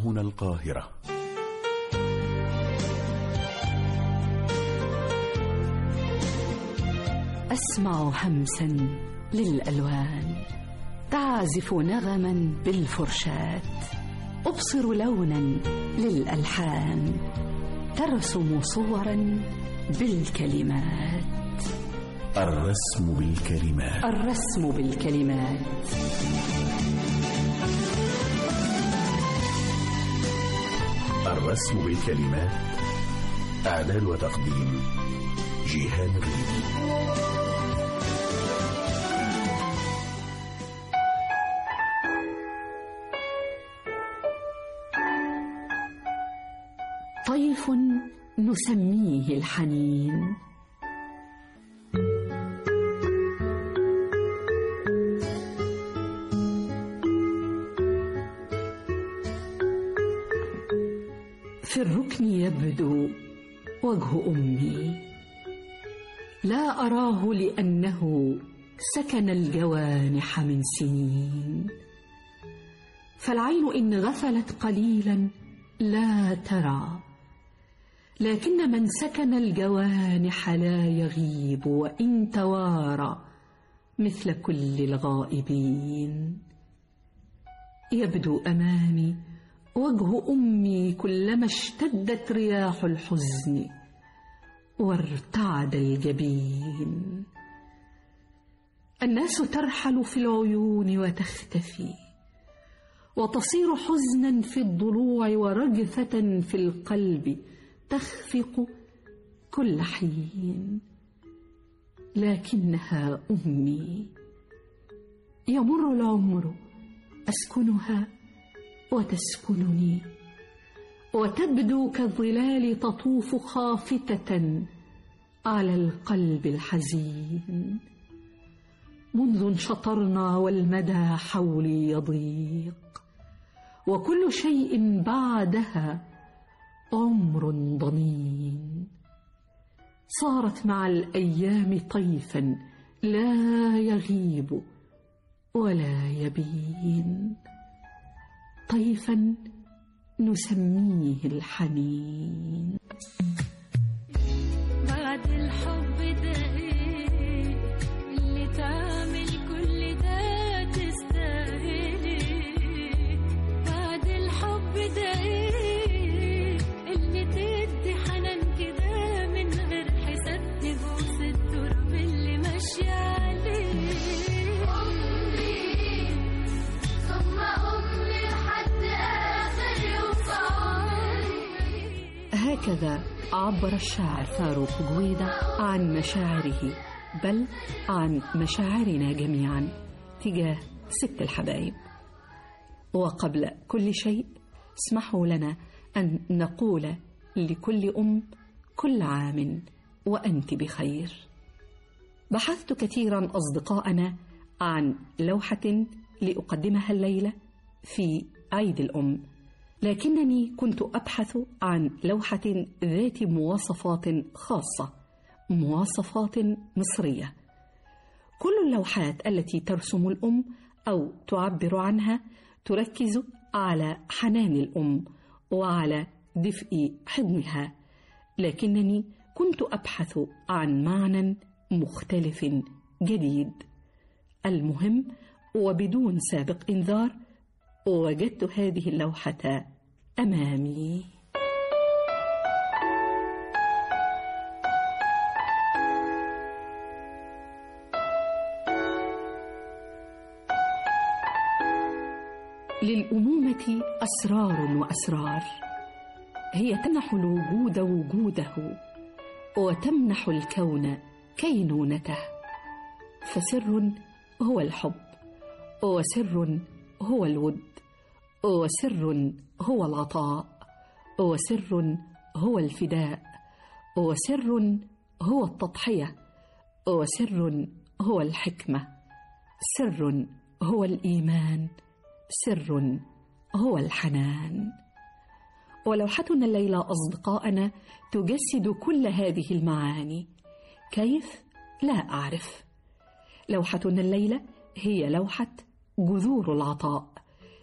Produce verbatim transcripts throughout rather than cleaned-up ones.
هنا القاهرة. أسمع همسا للألوان تعزف نغما بالفرشاة، أبصر لونا للألحان ترسم صورا بالكلمات. الرسم بالكلمات. الرسم بالكلمات. الرسم بالكلمات. إعداد وتقديم جيهان الريدي. طيف نسميه الحنين، في الركن يبدو وجه أمي، لا أراه لأنه سكن الجوانح من سنين، فالعين إن غفلت قليلا لا ترى، لكن من سكن الجوانح لا يغيب وإن توارى مثل كل الغائبين. يبدو أمامي وجه أمي كلما اشتدت رياح الحزن وارتعد الجبين. الناس ترحل في العيون وتختفي، وتصير حزنا في الضلوع ورجفة في القلب تخفق كل حين، لكنها أمي. يمر العمر أسكنها وتسكنني، وتبدو كالظلال تطوف خافتة على القلب الحزين. منذ انشطرنا والمدى حولي يضيق، وكل شيء بعدها عمر ضنين. صارت مع الأيام طيفا لا يغيب ولا يبين، طيفا نسميه الحنين. بعد الحب ده ايه اللي تعمل كل ده تستاهل؟ بعد الحب ده ايه اللي تدي حنان كده من غير حساب تبوس التراب اللي ماشي عليه؟ أمي ثم أمي لحد آخر يوم في عمري. هكذا عبر الشاعر فاروق جويدة عن مشاعره، بل عن مشاعرنا جميعا تجاه ست الحبايب. وقبل كل شيء اسمحوا لنا أن نقول لكل أم كل عام وأنت بخير. بحثت كثيرا أصدقائنا عن لوحة لأقدمها الليلة في عيد الأم، لكنني كنت أبحث عن لوحة ذات مواصفات خاصة، مواصفات مصرية. كل اللوحات التي ترسم الأم أو تعبر عنها تركز على حنان الأم وعلى دفء حضنها، لكنني كنت أبحث عن معنى مختلف جديد. المهم وبدون سابق إنذار وجدت هذه اللوحة أمامي. للأمومة أسرار وأسرار، هي تمنح الوجود وجوده وتمنح الكون كينونته، فسر هو الحب، وسر هو الود، وسر هو العطاء، وسر هو الفداء، وسر هو التضحية، وسر هو الحكمة، سر هو الإيمان، سر هو الحنان. ولوحتنا الليلة أصدقائنا تجسد كل هذه المعاني. كيف؟ لا أعرف. لوحتنا الليلة هي لوحة جذور العطاء،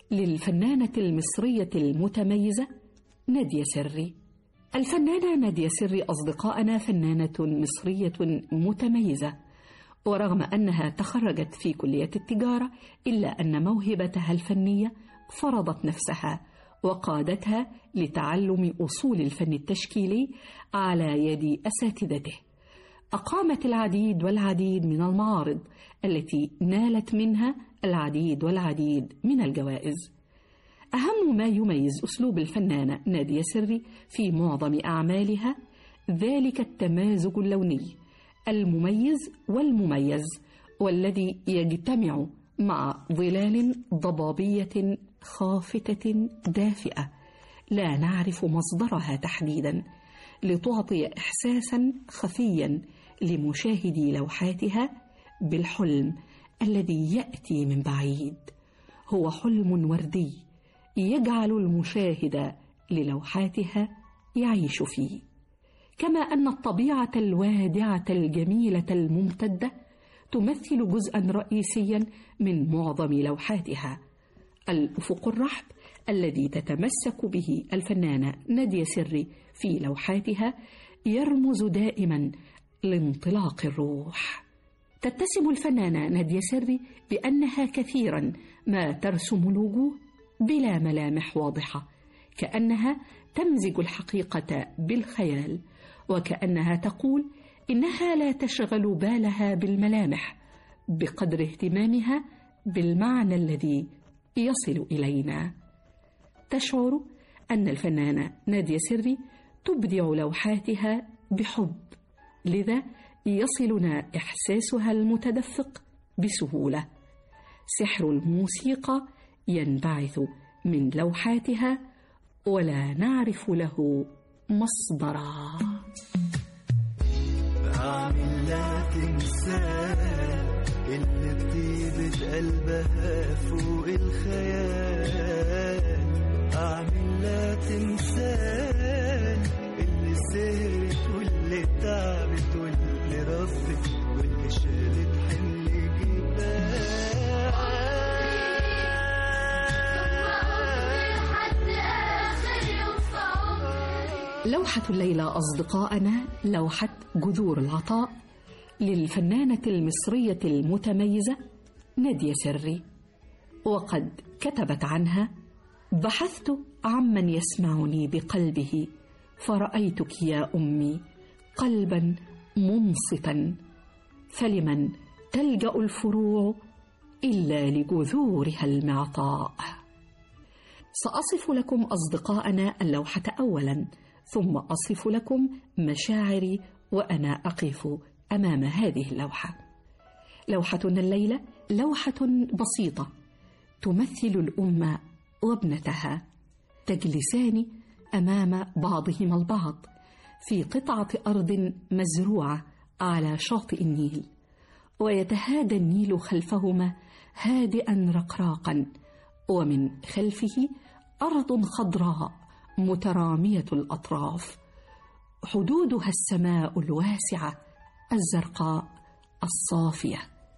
للفنانة المصرية المتميزة نادية سري. الفنانة نادية سري أصدقائنا فنانة مصرية متميزة، ورغم أنها تخرجت في كلية التجارة إلا أن موهبتها الفنية فرضت نفسها وقادتها لتعلم أصول الفن التشكيلي على يد أساتذته. أقامت العديد والعديد من المعارض التي نالت منها العديد والعديد من الجوائز. أهم ما يميز أسلوب الفنانة نادية سري في معظم أعمالها ذلك التمازج اللوني المميز والمميز، والذي يجتمع مع ظلال ضبابية خافتة دافئة لا نعرف مصدرها تحديدا، لتعطي إحساسا خفيا لمشاهدي لوحاتها بالحلم الذي يأتي من بعيد. هو حلم وردي يجعل المشاهد للوحاتها يعيش فيه، كما أن الطبيعة الوادعة الجميلة الممتدة تمثل جزءا رئيسيا من معظم لوحاتها. الأفق الرحب الذي تتمسك به الفنانة نادية سري في لوحاتها يرمز دائما لانطلاق الروح. تتسم الفنانة نادية سري بأنها كثيرا ما ترسم الوجوه بلا ملامح واضحة، كأنها تمزج الحقيقة بالخيال، وكأنها تقول إنها لا تشغل بالها بالملامح بقدر اهتمامها بالمعنى الذي يصل إلينا. تشعر أن الفنانة نادية سري تبدع لوحاتها بحب، لذا يصلنا إحساسها المتدفق بسهولة. سحر الموسيقى ينبعث من لوحاتها ولا نعرف له مصدرا. أعمل لا تنساه اللي بطيبة قلبها فوق الخيال. أعمل لا تنساه اللي سهرت واللي تعبت واللي رفت واللي شالت حمل جبال. لوحة الليلة أصدقائنا لوحة جذور العطاء للفنانة المصرية المتميزة نادية سري، وقد كتبت عنها: بحثت عمن يسمعني بقلبه فرأيتك يا أمي قلبا منصتا، فلمن تلجأ الفروع إلا لجذورها المعطاء. سأصف لكم أصدقائنا اللوحة أولا، ثم أصف لكم مشاعري وأنا أقف أمام هذه اللوحة. لوحتنا الليلة لوحة بسيطة تمثل الأم وابنتها تجلسان أمام بعضهما البعض في قطعة أرض مزروعة على شاطئ النيل، ويتهادى النيل خلفهما هادئا رقراقا، ومن خلفه أرض خضراء مترامية الأطراف حدودها السماء الواسعة الزرقاء الصافية.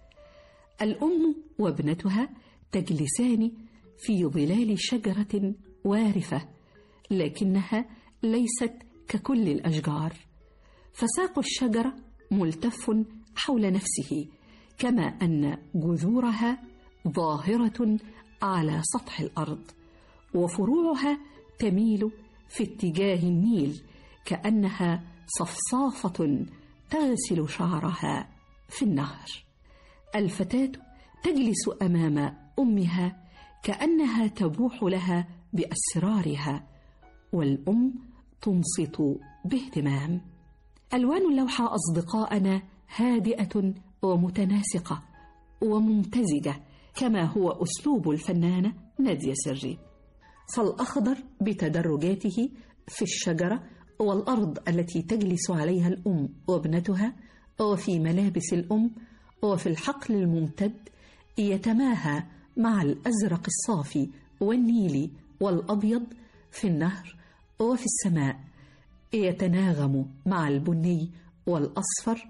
الأم وابنتها تجلسان في ظلال شجرة وارفة، لكنها ليست ككل الأشجار، فساق الشجرة ملتف حول نفسه، كما أن جذورها ظاهرة على سطح الأرض، وفروعها تميل في اتجاه النيل كأنها صفصافة تغسل شعرها في النهر. الفتاة تجلس أمام أمها كأنها تبوح لها بأسرارها، والأم تنصت باهتمام. ألوان اللوحة أصدقائنا هادئة ومتناسقة وممتزجة، كما هو أسلوب الفنانة نادية سري. فالأخضر بتدرجاته في الشجرة والأرض التي تجلس عليها الأم وابنتها، وفي ملابس الأم، وفي الحقل الممتد يتماهى مع الأزرق الصافي والنيلي والأبيض في النهر، وفي السماء يتناغم مع البني والأصفر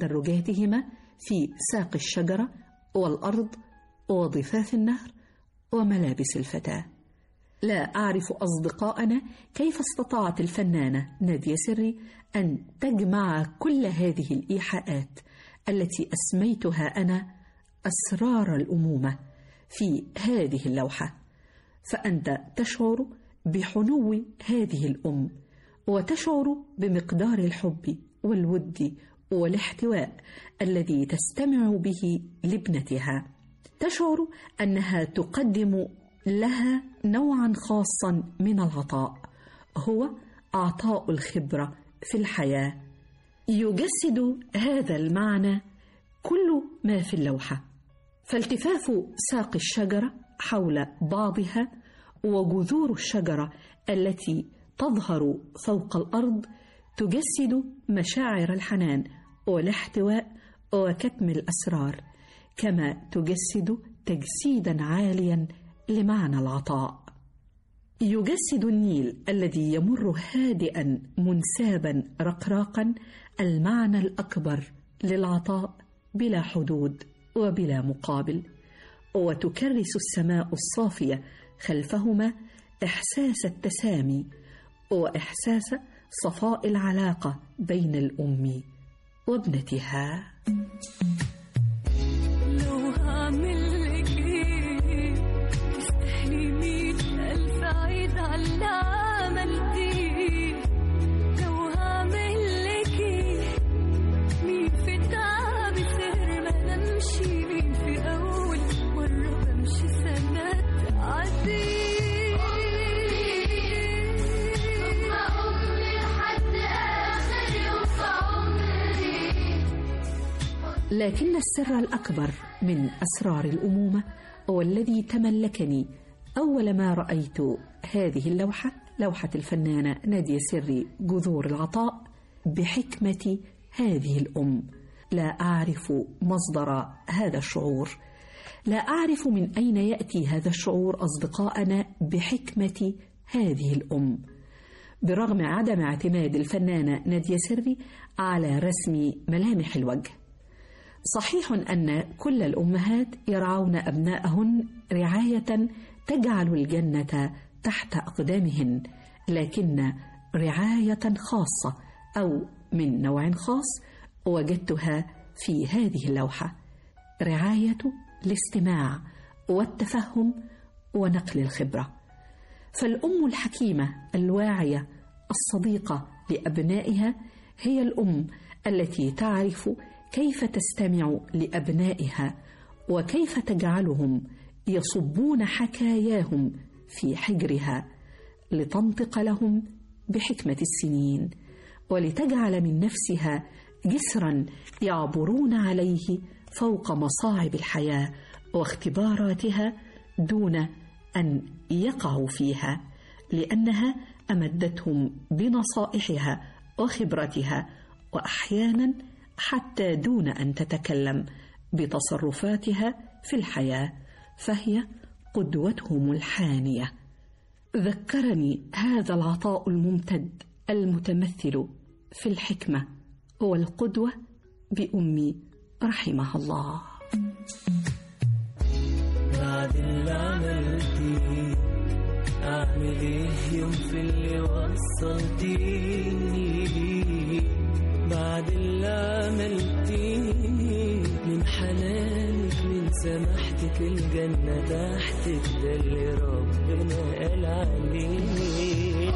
بتدرجاتهما في ساق الشجرة والأرض وضفاف النهر وملابس الفتاة. لا أعرف أصدقائنا كيف استطاعت الفنانة نادية سري أن تجمع كل هذه الإيحاءات التي أسميتها أنا أسرار الأمومة في هذه اللوحة. فأنت تشعر بحنو هذه الأم، وتشعر بمقدار الحب والود والاحتواء الذي تستمع به لابنتها. تشعر أنها تقدم لها نوعا خاصا من العطاء، هو عطاء الخبرة في الحياة. يجسد هذا المعنى كل ما في اللوحة، فالتفاف ساق الشجرة حول بعضها وجذور الشجرة التي تظهر فوق الأرض تجسد مشاعر الحنان والاحتواء وكتم الأسرار، كما تجسد تجسيدا عاليا لمعنى العطاء. يجسد النيل الذي يمر هادئا منسابا رقراقا المعنى الأكبر للعطاء بلا حدود وبلا مقابل، وتكرس السماء الصافية خلفهما إحساس التسامي وإحساس صفاء العلاقة بين الأم وابنتها. لو هعمل لك ايه تستاهلي مية ألف عيد على اللي عملتيه. لو هعمل لك ايه مين في تعبي سهر ما نمشي، مين في أول مرة بمشي سنة تعدي. لكن السر الأكبر من أسرار الأمومة والذي تملكني أول ما رأيت هذه اللوحة، لوحة الفنانة نادية سري جذور العطاء، بحكمة هذه الأم. لا أعرف مصدر هذا الشعور، لا أعرف من أين يأتي هذا الشعور أصدقائنا بحكمة هذه الأم. برغم عدم اعتماد الفنانة نادية سري على رسم ملامح الوجه، صحيح أن كل الأمهات يرعون أبنائهن رعاية تجعل الجنة تحت أقدامهن، لكن رعاية خاصة أو من نوع خاص وجدتها في هذه اللوحة، رعاية الاستماع والتفهم ونقل الخبرة. فالأم الحكيمة الواعية الصديقة لأبنائها هي الأم التي تعرف كيف تستمع لأبنائها وكيف تجعلهم يصبون حكاياهم في حجرها لتنطق لهم بحكمة السنين، ولتجعل من نفسها جسرا يعبرون عليه فوق مصاعب الحياة واختباراتها دون أن يقعوا فيها، لأنها أمدتهم بنصائحها وخبرتها، وأحيانا حتى دون أن تتكلم بتصرفاتها في الحياة، فهي قدوتهم الحانية. ذكرني هذا العطاء الممتد المتمثل في الحكمة والقدوة بأمي رحمها الله. بعد اللي عملتيه أعمل إيه يوم في اللي وصلتيني ليه؟ بعد اللي عملتيه من حنانك من سماحتك الجنة تحتك، ده اللي ربنا قال عليه.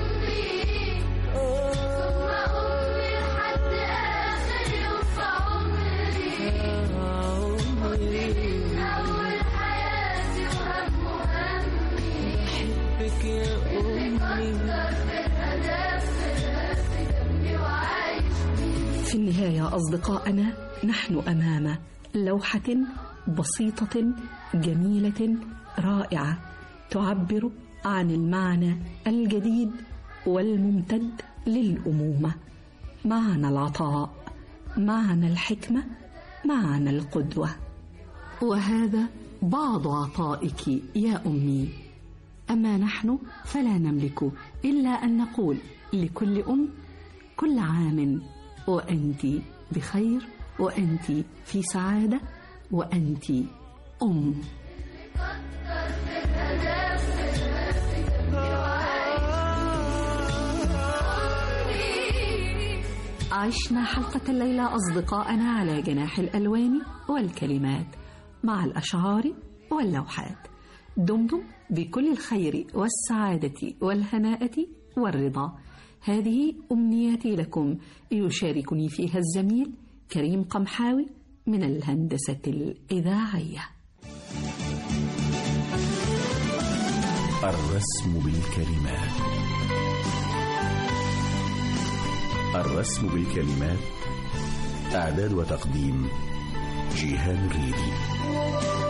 في النهاية أصدقائنا، نحن أمام لوحة بسيطة جميلة رائعة تعبر عن المعنى الجديد والممتد للأمومة، معنى العطاء، معنى الحكمة، معنى القدوة. وهذا بعض عطائك يا أمي. أما نحن فلا نملك إلا أن نقول لكل أم كل عام وأنت بخير، وأنت في سعادة، وأنت أم. عشنا حلقة الليلة أصدقائنا على جناح الألوان والكلمات مع الأشعار واللوحات. دمتم بكل الخير والسعادة والهناءة والرضا. هذه أمنياتي لكم، يشاركني فيها الزميل كريم قمحاوي من الهندسة الإذاعية. الرسم بالكلمات. الرسم بالكلمات، إعداد وتقديم جيهان الريدي.